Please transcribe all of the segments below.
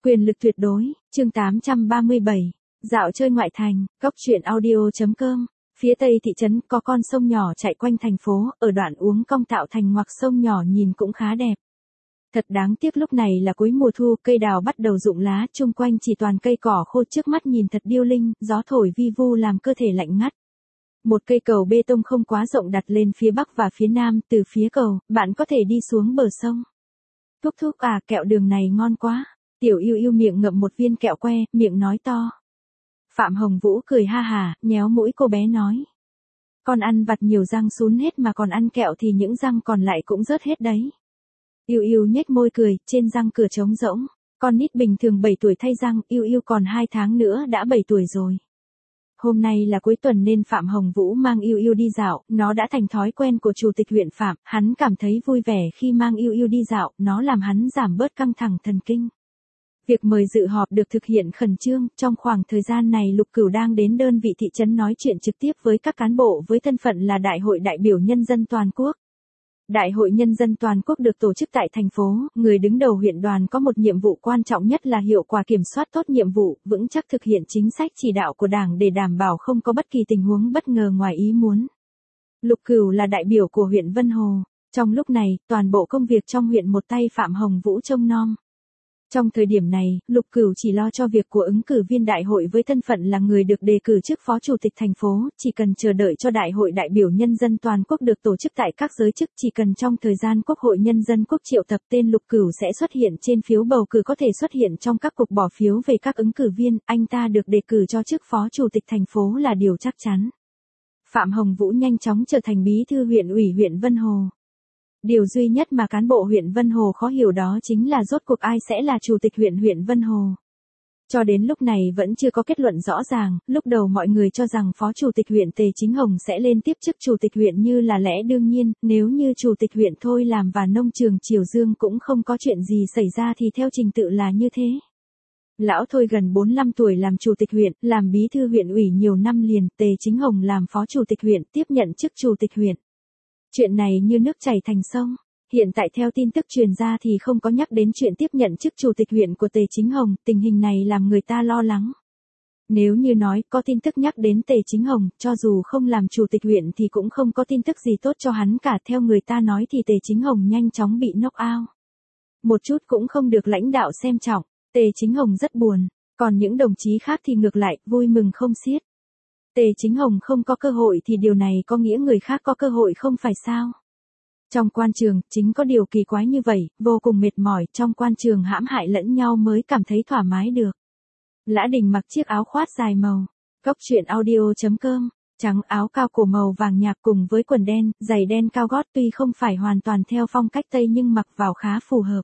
Quyền lực tuyệt đối, chương 837, dạo chơi ngoại thành, góc truyện audio.com. Phía tây thị trấn có con sông nhỏ chạy quanh thành phố, ở đoạn uống cong tạo thành ngoặc sông nhỏ nhìn cũng khá đẹp. Thật đáng tiếc lúc này là cuối mùa thu, cây đào bắt đầu rụng lá, chung quanh chỉ toàn cây cỏ khô, trước mắt nhìn thật điêu linh, gió thổi vi vu làm cơ thể lạnh ngắt. Một cây cầu bê tông không quá rộng đặt lên phía bắc và phía nam, từ phía cầu, bạn có thể đi xuống bờ sông. Thúc thúc à, kẹo đường này ngon quá. Tiểu Yêu Yêu miệng ngậm một viên kẹo que, miệng nói to. Phạm Hồng Vũ cười ha hà, nhéo mũi cô bé nói. Con ăn vặt nhiều răng sún hết mà còn ăn kẹo thì những răng còn lại cũng rớt hết đấy. Yêu Yêu nhếch môi cười, trên răng cửa trống rỗng. Con nít bình thường 7 tuổi thay răng, Yêu Yêu còn 2 tháng nữa đã 7 tuổi rồi. Hôm nay là cuối tuần nên Phạm Hồng Vũ mang Yêu Yêu đi dạo, nó đã thành thói quen của chủ tịch huyện Phạm, hắn cảm thấy vui vẻ khi mang Yêu Yêu đi dạo, nó làm hắn giảm bớt căng thẳng thần kinh. Việc mời dự họp được thực hiện khẩn trương, trong khoảng thời gian này Lục Cửu đang đến đơn vị thị trấn nói chuyện trực tiếp với các cán bộ với thân phận là Đại hội đại biểu nhân dân toàn quốc. Đại hội nhân dân toàn quốc được tổ chức tại thành phố, người đứng đầu huyện đoàn có một nhiệm vụ quan trọng nhất là hiệu quả kiểm soát tốt nhiệm vụ, vững chắc thực hiện chính sách chỉ đạo của Đảng để đảm bảo không có bất kỳ tình huống bất ngờ ngoài ý muốn. Lục Cửu là đại biểu của huyện Vân Hồ. Trong lúc này, toàn bộ công việc trong huyện một tay Phạm Hồng Vũ trông nom. Trong thời điểm này, Lục Cửu chỉ lo cho việc của ứng cử viên đại hội với thân phận là người được đề cử chức phó chủ tịch thành phố, chỉ cần chờ đợi cho đại hội đại biểu nhân dân toàn quốc được tổ chức tại các giới chức, chỉ cần trong thời gian Quốc hội Nhân dân quốc triệu tập tên Lục Cửu sẽ xuất hiện trên phiếu bầu cử, có thể xuất hiện trong các cuộc bỏ phiếu về các ứng cử viên, anh ta được đề cử cho chức phó chủ tịch thành phố là điều chắc chắn. Phạm Hồng Vũ nhanh chóng trở thành bí thư huyện ủy huyện Vân Hồ. Điều duy nhất mà cán bộ huyện Vân Hồ khó hiểu đó chính là rốt cuộc ai sẽ là chủ tịch huyện Vân Hồ. Cho đến lúc này vẫn chưa có kết luận rõ ràng, lúc đầu mọi người cho rằng phó chủ tịch huyện Tề Chính Hồng sẽ lên tiếp chức chủ tịch huyện như là lẽ đương nhiên, nếu như chủ tịch huyện Thôi Làm và nông trường Triều Dương cũng không có chuyện gì xảy ra thì theo trình tự là như thế. Lão Thôi gần 45 tuổi làm chủ tịch huyện, làm bí thư huyện ủy nhiều năm liền, Tề Chính Hồng làm phó chủ tịch huyện, tiếp nhận chức chủ tịch huyện. Chuyện này như nước chảy thành sông. Hiện tại theo tin tức truyền ra thì không có nhắc đến chuyện tiếp nhận chức chủ tịch huyện của Tề Chính Hồng, tình hình này làm người ta lo lắng. Nếu như nói có tin tức nhắc đến Tề Chính Hồng, cho dù không làm chủ tịch huyện thì cũng không có tin tức gì tốt cho hắn cả. Theo người ta nói thì Tề Chính Hồng nhanh chóng bị knock out. Một chút cũng không được lãnh đạo xem trọng, Tề Chính Hồng rất buồn, còn những đồng chí khác thì ngược lại, vui mừng không xiết. Tề Chính Hồng không có cơ hội thì điều này có nghĩa người khác có cơ hội không phải sao? Trong quan trường, chính có điều kỳ quái như vậy, vô cùng mệt mỏi, trong quan trường hãm hại lẫn nhau mới cảm thấy thoải mái được. Lã Đình mặc chiếc áo khoác dài màu, góc truyện audio.com, trắng áo cao cổ màu vàng nhạt cùng với quần đen, giày đen cao gót tuy không phải hoàn toàn theo phong cách Tây nhưng mặc vào khá phù hợp.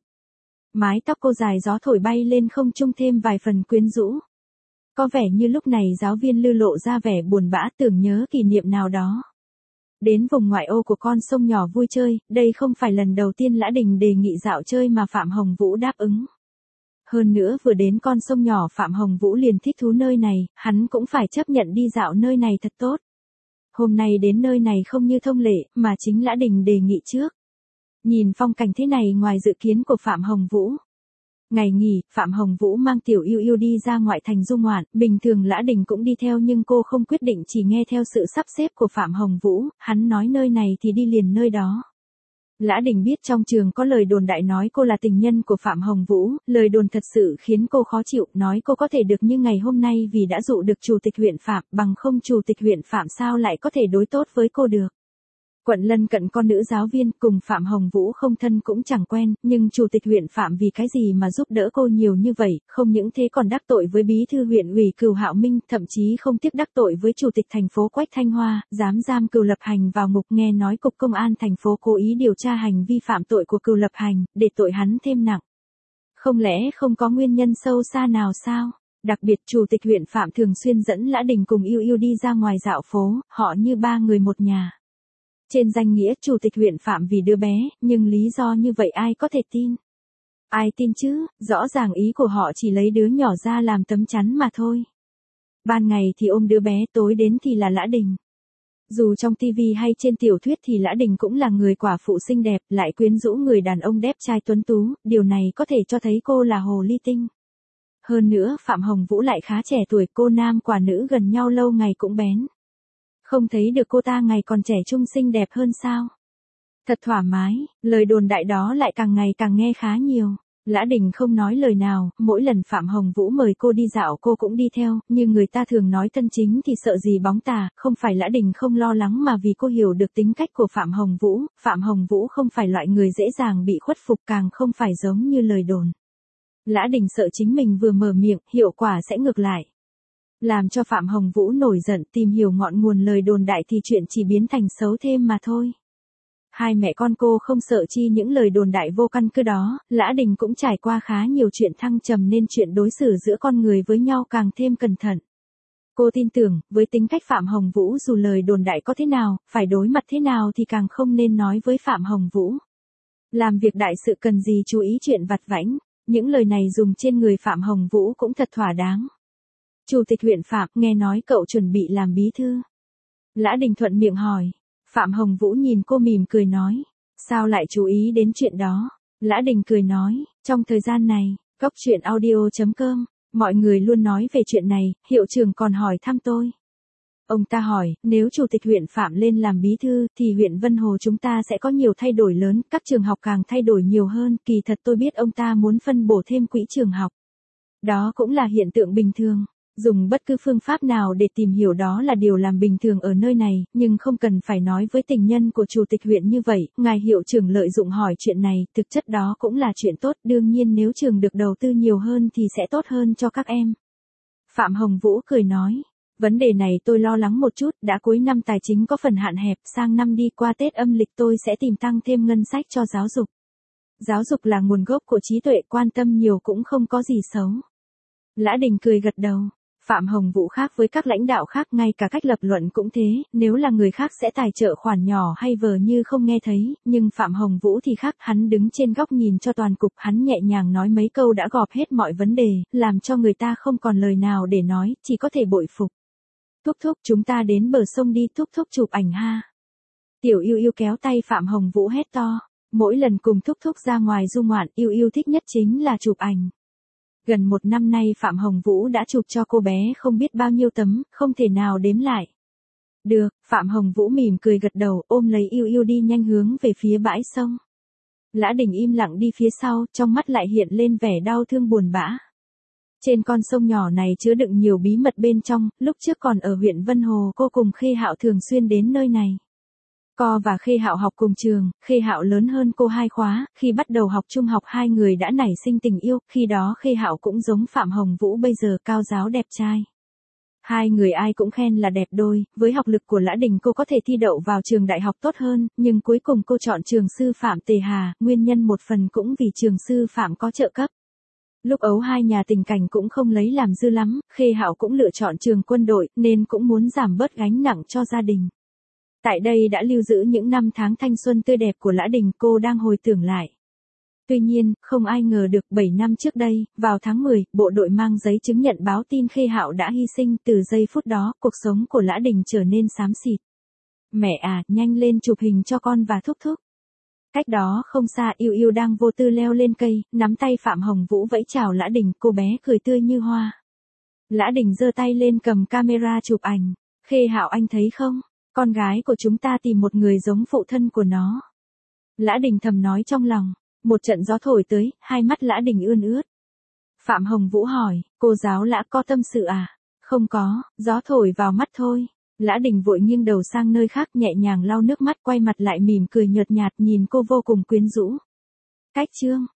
Mái tóc cô dài gió thổi bay lên không trung thêm vài phần quyến rũ. Có vẻ như lúc này giáo viên Lư lộ ra vẻ buồn bã tưởng nhớ kỷ niệm nào đó. Đến vùng ngoại ô của con sông nhỏ vui chơi, đây không phải lần đầu tiên Lã Đình đề nghị dạo chơi mà Phạm Hồng Vũ đáp ứng. Hơn nữa vừa đến con sông nhỏ Phạm Hồng Vũ liền thích thú nơi này, hắn cũng phải chấp nhận đi dạo nơi này thật tốt. Hôm nay đến nơi này không như thông lệ, mà chính Lã Đình đề nghị trước. Nhìn phong cảnh thế này ngoài dự kiến của Phạm Hồng Vũ. Ngày nghỉ, Phạm Hồng Vũ mang Tiểu Yêu Yêu đi ra ngoại thành du ngoạn, bình thường Lã Đình cũng đi theo nhưng cô không quyết định chỉ nghe theo sự sắp xếp của Phạm Hồng Vũ, hắn nói nơi này thì đi liền nơi đó. Lã Đình biết trong trường có lời đồn đại nói cô là tình nhân của Phạm Hồng Vũ, lời đồn thật sự khiến cô khó chịu, nói cô có thể được như ngày hôm nay vì đã dụ được chủ tịch huyện Phạm, bằng không chủ tịch huyện Phạm sao lại có thể đối tốt với cô được. Quận lân cận con nữ giáo viên cùng Phạm Hồng Vũ không thân cũng chẳng quen, nhưng chủ tịch huyện Phạm vì cái gì mà giúp đỡ cô nhiều như vậy, không những thế còn đắc tội với bí thư huyện ủy Cửu Hạo Minh, thậm chí không tiếc đắc tội với chủ tịch thành phố Quách Thanh Hoa, dám giam Cửu Lập Hành vào ngục, nghe nói cục công an thành phố cố ý điều tra hành vi phạm tội của Cửu Lập Hành, để tội hắn thêm nặng. Không lẽ không có nguyên nhân sâu xa nào sao? Đặc biệt chủ tịch huyện Phạm thường xuyên dẫn Lã Đình cùng Yêu Yêu đi ra ngoài dạo phố, họ như ba người một nhà. Trên danh nghĩa chủ tịch huyện Phạm vì đứa bé, nhưng lý do như vậy ai có thể tin? Ai tin chứ, rõ ràng ý của họ chỉ lấy đứa nhỏ ra làm tấm chắn mà thôi. Ban ngày thì ôm đứa bé, tối đến thì là Lã Đình. Dù trong TV hay trên tiểu thuyết thì Lã Đình cũng là người quả phụ xinh đẹp, lại quyến rũ người đàn ông đẹp trai tuấn tú, điều này có thể cho thấy cô là hồ ly tinh. Hơn nữa Phạm Hồng Vũ lại khá trẻ tuổi, cô nam quả nữ gần nhau lâu ngày cũng bén. Không thấy được cô ta ngày còn trẻ trung xinh đẹp hơn sao? Thật thoải mái, lời đồn đại đó lại càng ngày càng nghe khá nhiều. Lã Đình không nói lời nào, mỗi lần Phạm Hồng Vũ mời cô đi dạo cô cũng đi theo, như người ta thường nói tân chính thì sợ gì bóng tà, không phải Lã Đình không lo lắng mà vì cô hiểu được tính cách của Phạm Hồng Vũ không phải loại người dễ dàng bị khuất phục, càng không phải giống như lời đồn. Lã Đình sợ chính mình vừa mở miệng, hiệu quả sẽ ngược lại. Làm cho Phạm Hồng Vũ nổi giận, tìm hiểu ngọn nguồn lời đồn đại thì chuyện chỉ biến thành xấu thêm mà thôi. Hai mẹ con cô không sợ chi những lời đồn đại vô căn cứ đó, Lã Đình cũng trải qua khá nhiều chuyện thăng trầm nên chuyện đối xử giữa con người với nhau càng thêm cẩn thận. Cô tin tưởng, với tính cách Phạm Hồng Vũ dù lời đồn đại có thế nào, phải đối mặt thế nào thì càng không nên nói với Phạm Hồng Vũ. Làm việc đại sự cần gì chú ý chuyện vặt vãnh, những lời này dùng trên người Phạm Hồng Vũ cũng thật thỏa đáng. Chủ tịch huyện Phạm, nghe nói cậu chuẩn bị làm bí thư. Lã Đình thuận miệng hỏi. Phạm Hồng Vũ nhìn cô mỉm cười nói. Sao lại chú ý đến chuyện đó? Lã Đình cười nói, trong thời gian này, Góc Chuyện Audio.com, mọi người luôn nói về chuyện này, hiệu trưởng còn hỏi thăm tôi. Ông ta hỏi, nếu chủ tịch huyện Phạm lên làm bí thư, thì huyện Vân Hồ chúng ta sẽ có nhiều thay đổi lớn, các trường học càng thay đổi nhiều hơn, kỳ thật tôi biết ông ta muốn phân bổ thêm quỹ trường học. Đó cũng là hiện tượng bình thường. Dùng bất cứ phương pháp nào để tìm hiểu đó là điều làm bình thường ở nơi này, nhưng không cần phải nói với tình nhân của chủ tịch huyện như vậy, ngài hiệu trưởng lợi dụng hỏi chuyện này, thực chất đó cũng là chuyện tốt, đương nhiên nếu trường được đầu tư nhiều hơn thì sẽ tốt hơn cho các em. Phạm Hồng Vũ cười nói, vấn đề này tôi lo lắng một chút, đã cuối năm tài chính có phần hạn hẹp, sang năm đi qua Tết âm lịch tôi sẽ tìm tăng thêm ngân sách cho giáo dục. Giáo dục là nguồn gốc của trí tuệ, quan tâm nhiều cũng không có gì xấu. Lã Đình cười gật đầu. Phạm Hồng Vũ khác với các lãnh đạo khác, ngay cả cách lập luận cũng thế, nếu là người khác sẽ tài trợ khoản nhỏ hay vờ như không nghe thấy, nhưng Phạm Hồng Vũ thì khác, hắn đứng trên góc nhìn cho toàn cục, hắn nhẹ nhàng nói mấy câu đã gọp hết mọi vấn đề, làm cho người ta không còn lời nào để nói, chỉ có thể bội phục. Thúc thúc, chúng ta đến bờ sông đi, thúc thúc chụp ảnh ha. Tiểu Yêu Yêu kéo tay Phạm Hồng Vũ hét to, mỗi lần cùng thúc thúc ra ngoài du ngoạn, Yêu Yêu thích nhất chính là chụp ảnh. Gần một năm nay Phạm Hồng Vũ đã chụp cho cô bé không biết bao nhiêu tấm, không thể nào đếm lại. Được, Phạm Hồng Vũ mỉm cười gật đầu, ôm lấy Yêu Yêu đi nhanh hướng về phía bãi sông. Lã Đình im lặng đi phía sau, trong mắt lại hiện lên vẻ đau thương buồn bã. Trên con sông nhỏ này chứa đựng nhiều bí mật bên trong, lúc trước còn ở huyện Vân Hồ cô cùng Khê Hạo thường xuyên đến nơi này. Co và Khê Hạo học cùng trường, Khê Hạo lớn hơn cô 2 khóa, khi bắt đầu học trung học hai người đã nảy sinh tình yêu, khi đó Khê Hạo cũng giống Phạm Hồng Vũ bây giờ, cao ráo đẹp trai. Hai người ai cũng khen là đẹp đôi, với học lực của Lã Đình cô có thể thi đậu vào trường đại học tốt hơn, nhưng cuối cùng cô chọn trường sư phạm Tề Hà, nguyên nhân một phần cũng vì trường sư phạm có trợ cấp. Lúc ấu hai nhà tình cảnh cũng không lấy làm dư lắm, Khê Hạo cũng lựa chọn trường quân đội, nên cũng muốn giảm bớt gánh nặng cho gia đình. Tại đây đã lưu giữ những năm tháng thanh xuân tươi đẹp của Lã Đình, cô đang hồi tưởng lại. Tuy nhiên, không ai ngờ được 7 năm trước đây, vào tháng 10, bộ đội mang giấy chứng nhận báo tin Khê Hạo đã hy sinh, từ giây phút đó, cuộc sống của Lã Đình trở nên xám xịt. Mẹ à, nhanh lên chụp hình cho con và thúc thúc. Cách đó không xa, Yêu Yêu đang vô tư leo lên cây, nắm tay Phạm Hồng Vũ vẫy chào Lã Đình, cô bé cười tươi như hoa. Lã Đình giơ tay lên cầm camera chụp ảnh. Khê Hạo anh thấy không? Con gái của chúng ta tìm một người giống phụ thân của nó. Lã Đình thầm nói trong lòng. Một trận gió thổi tới, hai mắt Lã Đình ươn ướt. Phạm Hồng Vũ hỏi, cô giáo Lã có tâm sự à? Không có, gió thổi vào mắt thôi. Lã Đình vội nghiêng đầu sang nơi khác, nhẹ nhàng lau nước mắt, quay mặt lại mỉm cười nhợt nhạt, nhìn cô vô cùng quyến rũ. Cách chương